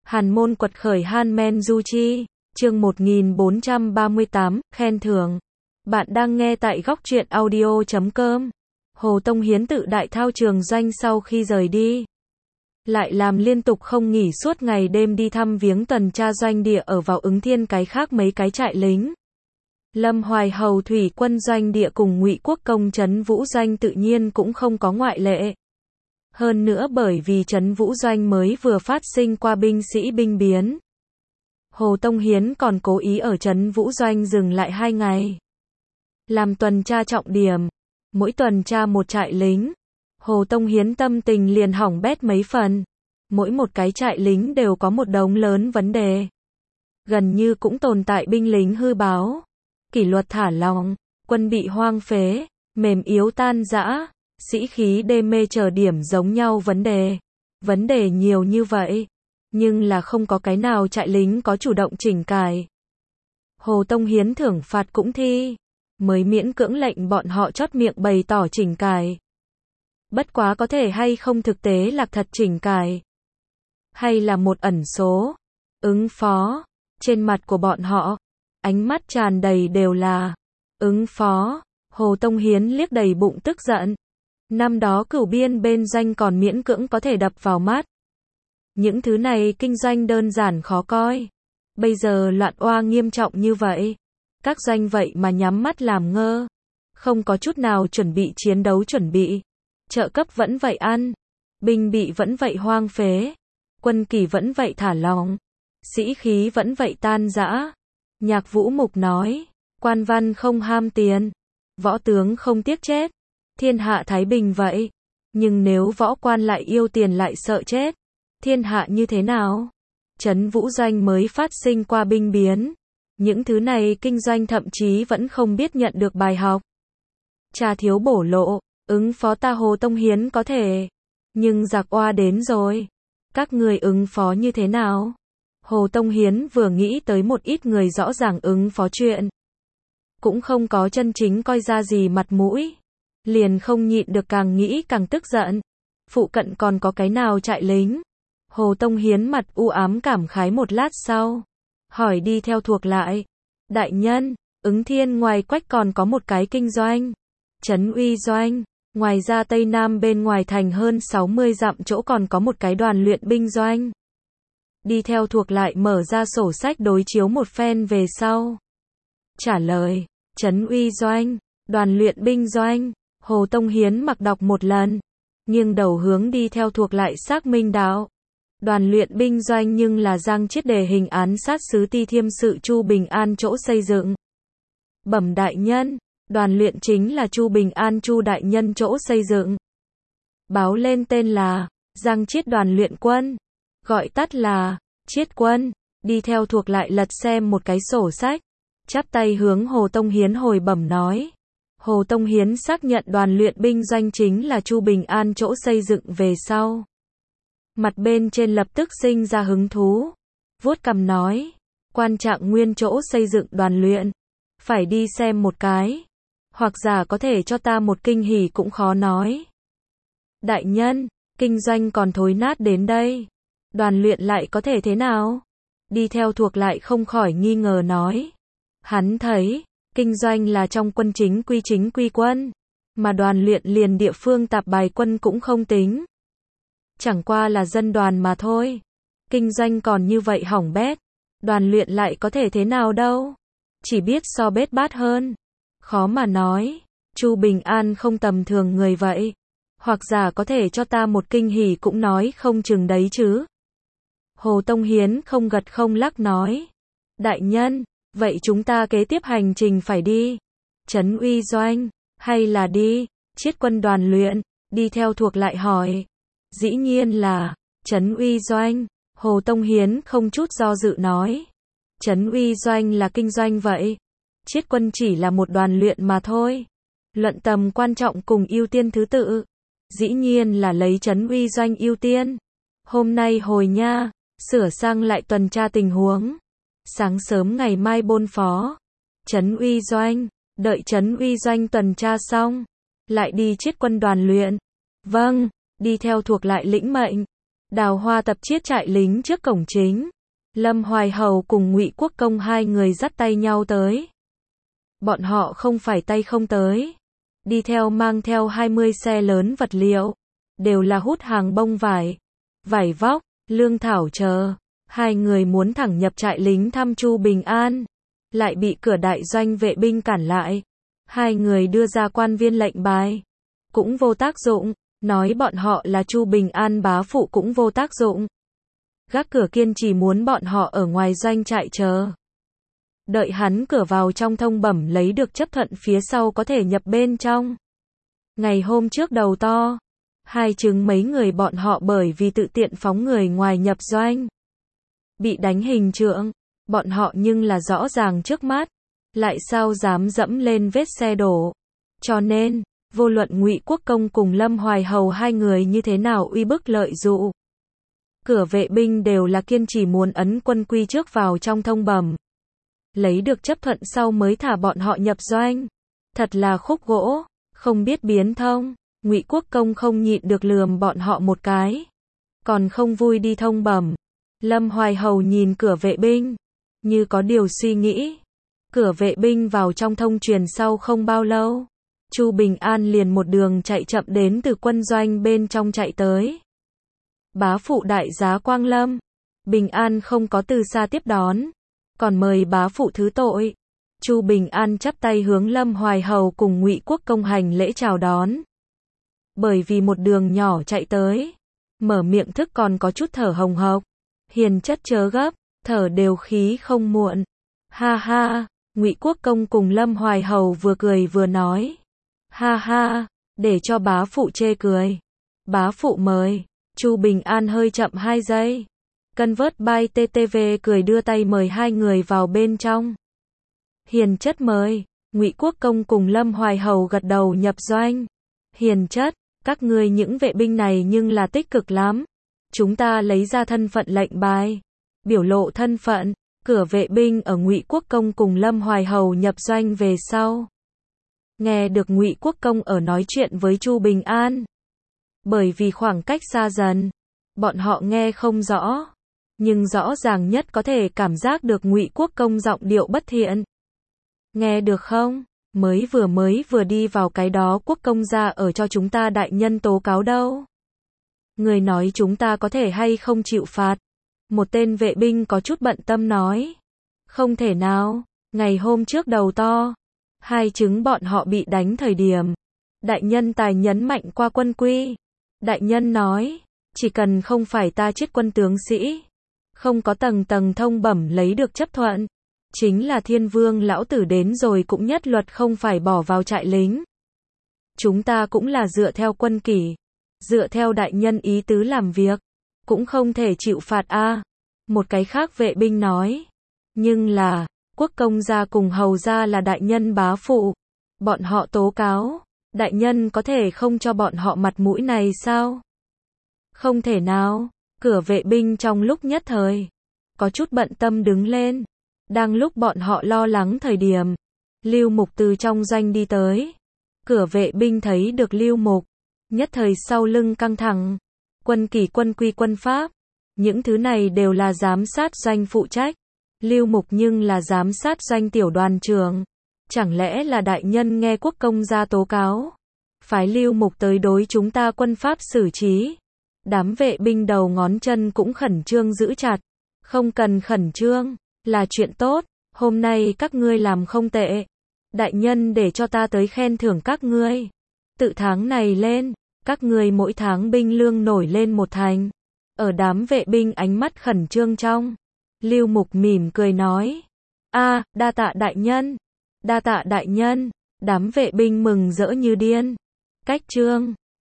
Hàn môn quật khởi Han Men Du Chi, chương 1438, khen thưởng. Bạn đang nghe tại góc truyện audio.com. Hồ Tông Hiến tự đại thao trường doanh sau khi rời đi. Lại làm liên tục không nghỉ suốt ngày đêm đi thăm viếng tuần tra doanh địa ở vào Ứng Thiên cái khác mấy cái trại lính. Lâm Hoài Hầu thủy quân doanh địa cùng Ngụy Quốc công trấn Vũ doanh tự nhiên cũng không có ngoại lệ. Hơn nữa bởi vì trấn Vũ doanh mới vừa phát sinh qua binh sĩ binh biến. Hồ Tông Hiến còn cố ý ở trấn Vũ doanh dừng lại 2 ngày. Làm tuần tra trọng điểm. Mỗi tuần tra một trại lính. Hồ Tông Hiến tâm tình liền hỏng bét mấy phần. Mỗi một cái trại lính đều có một đống lớn vấn đề. Gần như cũng tồn tại binh lính hư báo. Kỷ luật thả lỏng. Quân bị hoang phế. Mềm yếu tan rã. Sĩ khí đê mê chờ điểm giống nhau vấn đề. Vấn đề nhiều như vậy. Nhưng là không có cái nào trại lính có chủ động chỉnh cải. Hồ Tông Hiến thưởng phạt cũng thi. Mới miễn cưỡng lệnh bọn họ chót miệng bày tỏ chỉnh cải. Bất quá có thể hay không thực tế là thật chỉnh cải. Hay là một ẩn số. Ứng phó. Trên mặt của bọn họ. Ánh mắt tràn đầy đều là. Ứng phó. Hồ Tông Hiến liếc đầy bụng tức giận. Năm đó cửu biên bên doanh còn miễn cưỡng có thể đập vào mắt. Những thứ này kinh doanh đơn giản khó coi. Bây giờ loạn oa nghiêm trọng như vậy. Các doanh vậy mà nhắm mắt làm ngơ. Không có chút nào chuẩn bị chiến đấu chuẩn bị. Trợ cấp vẫn vậy ăn. Binh bị vẫn vậy hoang phế. Quân kỳ vẫn vậy thả lỏng. Sĩ khí vẫn vậy tan rã. Nhạc Vũ Mục nói. Quan văn không ham tiền. Võ tướng không tiếc chết. Thiên hạ thái bình vậy. Nhưng nếu võ quan lại yêu tiền lại sợ chết. Thiên hạ như thế nào? Trấn Vũ doanh mới phát sinh qua binh biến. Những thứ này kinh doanh thậm chí vẫn không biết nhận được bài học. Cha thiếu bổ lộ, ứng phó ta Hồ Tông Hiến có thể. Nhưng giặc oa đến rồi. Các người ứng phó như thế nào? Hồ Tông Hiến vừa nghĩ tới một ít người rõ ràng ứng phó chuyện. Cũng không có chân chính coi ra gì mặt mũi. Liền không nhịn được càng nghĩ càng tức giận. Phụ cận còn có cái nào trại lính? Hồ Tông Hiến mặt u ám cảm khái một lát sau. Hỏi đi theo thuộc lại. Đại nhân, Ứng Thiên ngoài Quách còn có một cái kinh doanh. Trấn Uy doanh. Ngoài ra Tây Nam bên ngoài thành hơn 60 dặm chỗ còn có một cái đoàn luyện binh doanh. Đi theo thuộc lại mở ra sổ sách đối chiếu một phen về sau. Trả lời. Trấn Uy doanh. Đoàn luyện binh doanh. Hồ Tông Hiến mặc đọc một lần. Nhưng đầu hướng đi theo thuộc lại xác minh đạo. Đoàn luyện binh doanh nhưng là Giang Chiết đề hình án sát sứ Ti Thiêm sự Chu Bình An chỗ xây dựng. Bẩm đại nhân, đoàn luyện chính là Chu Bình An Chu đại nhân chỗ xây dựng. Báo lên tên là Giang Chiết đoàn luyện quân, gọi tắt là Chiết quân. Đi theo thuộc lại lật xem một cái sổ sách, chắp tay hướng Hồ Tông Hiến hồi bẩm nói. Hồ Tông Hiến xác nhận đoàn luyện binh doanh chính là Chu Bình An chỗ xây dựng về sau. Mặt bên trên lập tức sinh ra hứng thú. Vuốt cằm nói. Quan Trạng Nguyên chỗ xây dựng đoàn luyện. Phải đi xem một cái. Hoặc giả có thể cho ta một kinh hỉ cũng khó nói. Đại nhân, kinh doanh còn thối nát đến đây. Đoàn luyện lại có thể thế nào? Đi theo thuộc lại không khỏi nghi ngờ nói. Hắn thấy, kinh doanh là trong quân chính quy quân. Mà đoàn luyện liền địa phương tạp bài quân cũng không tính. Chẳng qua là dân đoàn mà thôi. Kinh doanh còn như vậy hỏng bét. Đoàn luyện lại có thể thế nào đâu. Chỉ biết so bết bát hơn. Khó mà nói. Chu Bình An không tầm thường người vậy. Hoặc giả có thể cho ta một kinh hỉ cũng nói không chừng đấy chứ. Hồ Tông Hiến không gật không lắc nói. Đại nhân, vậy chúng ta kế tiếp hành trình phải đi. Trấn Uy doanh, hay là đi Chiết quân đoàn luyện. Đi theo thuộc lại hỏi. Dĩ nhiên là Trấn Uy doanh. Hồ Tông Hiến không chút do dự nói. Trấn Uy doanh là kinh doanh vậy. Chiết quân chỉ là một đoàn luyện mà thôi. Luận tầm quan trọng cùng ưu tiên thứ tự. Dĩ nhiên là lấy Trấn Uy doanh ưu tiên. Hôm nay hồi nha, sửa sang lại tuần tra tình huống. Sáng sớm ngày mai bôn phó. Trấn Uy doanh, đợi Trấn Uy doanh tuần tra xong. Lại đi Chiết quân đoàn luyện. Vâng. Đi theo thuộc lại lĩnh mệnh. Đào Hoa tập chiết trại lính trước cổng chính. Lâm Hoài Hầu cùng Ngụy Quốc Công hai người dắt tay nhau tới. Bọn họ không phải tay không tới. Đi theo mang theo 20 xe lớn vật liệu. Đều là hút hàng bông vải, vải vóc, lương thảo chờ. Hai người muốn thẳng nhập trại lính thăm Chu Bình An. Lại bị cửa đại doanh vệ binh cản lại. Hai người đưa ra quan viên lệnh bài. Cũng vô tác dụng. Nói bọn họ là Chu Bình An bá phụ cũng vô tác dụng. Gác cửa kiên trì muốn bọn họ ở ngoài doanh trại chờ. Đợi hắn cửa vào trong thông bẩm lấy được chấp thuận phía sau có thể nhập bên trong. Ngày hôm trước đầu to. Hai chứng mấy người bọn họ bởi vì tự tiện phóng người ngoài nhập doanh. Bị đánh hình trượng. Bọn họ nhưng là rõ ràng trước mắt. Lại sao dám dẫm lên vết xe đổ. Cho nên, vô luận Ngụy Quốc Công cùng Lâm Hoài Hầu hai người như thế nào uy bức lợi dụ. Cửa vệ binh đều là kiên trì muốn ấn quân quy trước vào trong thông bẩm. Lấy được chấp thuận sau mới thả bọn họ nhập doanh. Thật là khúc gỗ, không biết biến thông. Ngụy Quốc Công không nhịn được lườm bọn họ một cái. Còn không vui đi thông bẩm. Lâm Hoài Hầu nhìn cửa vệ binh. Như có điều suy nghĩ. Cửa vệ binh vào trong thông truyền sau không bao lâu. Chu Bình An liền một đường chạy chậm đến từ quân doanh bên trong chạy tới. Bá phụ đại giá Quang Lâm. Bình An không có từ xa tiếp đón. Còn mời bá phụ thứ tội. Chu Bình An chắp tay hướng Lâm Hoài Hầu cùng Ngụy Quốc Công hành lễ chào đón. Bởi vì một đường nhỏ chạy tới. Mở miệng thức còn có chút thở hồng hộc. Hiền chất chớ gấp, thở đều khí không muộn. Ha ha, Ngụy Quốc Công cùng Lâm Hoài Hầu vừa cười vừa nói. Ha ha, để cho bá phụ chê cười. Bá phụ mời. Chu Bình An hơi chậm 2 giây. Cân vớt bay TTV cười đưa tay mời hai người vào bên trong. Hiền chất mời. Ngụy Quốc Công cùng Lâm Hoài Hầu gật đầu nhập doanh. Hiền chất, các ngươi những vệ binh này nhưng là tích cực lắm. Chúng ta lấy ra thân phận lệnh bài. Biểu lộ thân phận. Cửa vệ binh ở Ngụy Quốc Công cùng Lâm Hoài Hầu nhập doanh về sau. Nghe được Ngụy Quốc Công ở nói chuyện với Chu Bình An. Bởi vì khoảng cách xa dần, bọn họ nghe không rõ, nhưng rõ ràng nhất có thể cảm giác được Ngụy Quốc Công giọng điệu bất thiện. Nghe được không? Mới vừa đi vào cái đó Quốc Công gia ở cho chúng ta đại nhân tố cáo đâu. Người nói chúng ta có thể hay không chịu phạt. Một tên vệ binh có chút bận tâm nói. Không thể nào, ngày hôm trước đầu to. Hai chứng bọn họ bị đánh thời điểm. Đại nhân tài nhấn mạnh qua quân quy. Đại nhân nói, chỉ cần không phải ta chết quân tướng sĩ. Không có tầng thông bẩm lấy được chấp thuận. Chính là Thiên Vương lão tử đến rồi cũng nhất luật không phải bỏ vào trại lính. Chúng ta cũng là dựa theo quân kỷ. Dựa theo đại nhân ý tứ làm việc. Cũng không thể chịu phạt a. Một cái khác vệ binh nói. Nhưng là, Quốc Công gia cùng Hầu gia là đại nhân bá phụ. Bọn họ tố cáo. Đại nhân có thể không cho bọn họ mặt mũi này sao? Không thể nào. Cửa vệ binh trong lúc nhất thời. Có chút bận tâm đứng lên. Đang lúc bọn họ lo lắng thời điểm. Lưu Mục từ trong doanh đi tới. Cửa vệ binh thấy được Lưu Mục. Nhất thời sau lưng căng thẳng. Quân kỷ quân quy quân pháp. Những thứ này đều là giám sát doanh phụ trách. Lưu Mục nhưng là giám sát doanh tiểu đoàn trưởng. Chẳng lẽ là đại nhân nghe Quốc Công gia tố cáo. Phái Lưu Mục tới đối chúng ta quân pháp xử trí. Đám vệ binh đầu ngón chân cũng khẩn trương giữ chặt. Không cần khẩn trương. Là chuyện tốt. Hôm nay các ngươi làm không tệ. Đại nhân để cho ta tới khen thưởng các ngươi. Tự tháng này lên. Các ngươi mỗi tháng binh lương nổi lên 1 thành. Ở đám vệ binh ánh mắt khẩn trương trong. Lưu Mục mỉm cười nói. Đa tạ đại nhân. Đa tạ đại nhân. Đám vệ binh mừng rỡ như điên. Cách chương